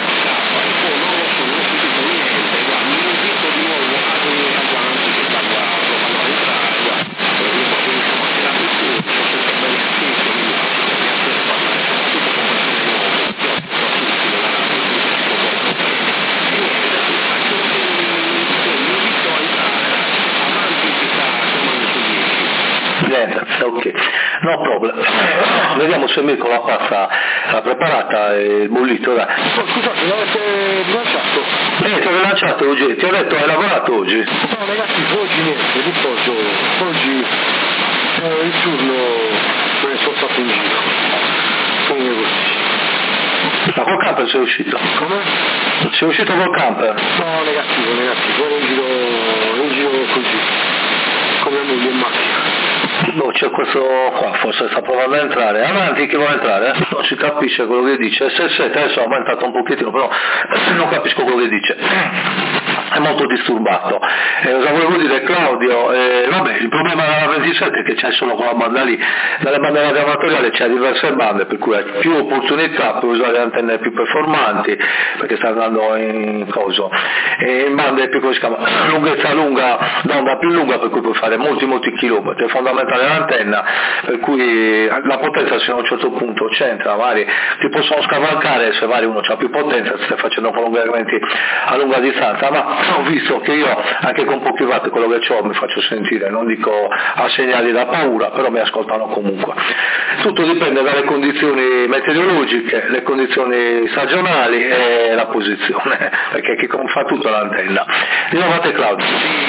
Ok, no problem. Vediamo se Mirko la pasta l'ha preparata e bollito, dai. Scusate, l'avete rilanciato? Ti ho rilanciato oggi, ti ho detto hai lavorato oggi? No ragazzi, oggi niente, riposo, oggi il turno me ne sono stato in giro, come così. Ma col camper sei uscito? Come? Sei uscito col camper? No, negativo, ero in giro così, come moglie in macchina. No, c'è questo qua, forse sta provando a entrare. Avanti, chi vuole entrare? Non si capisce quello che dice. Adesso ha aumentato un pochettino, però non capisco quello che dice. È molto disturbato. Cosa volevo dire, Claudio? Vabbè, il problema della 27 è che c'è solo quella banda lì. Dalle bande amatoriali c'è diverse bande, per cui hai più opportunità per usare antenne più performanti, perché sta andando in coso. E in bande più, come si chiama, lunghezza lunga, d'onda più lunga, per cui puoi fare molti chilometri. È fondamentale l'antenna, per cui la potenza se a un certo punto c'entra, magari ti possono scavalcare se magari uno ha più potenza, stai facendo prolungamenti a lunga distanza, ma ho visto che io anche con pochi watt quello che ho mi faccio sentire, non dico a segnali da paura, però mi ascoltano comunque. Tutto dipende dalle condizioni meteorologiche, le condizioni stagionali e la posizione, perché chi fa tutto l'antenna. Di nuovo a te Claudio.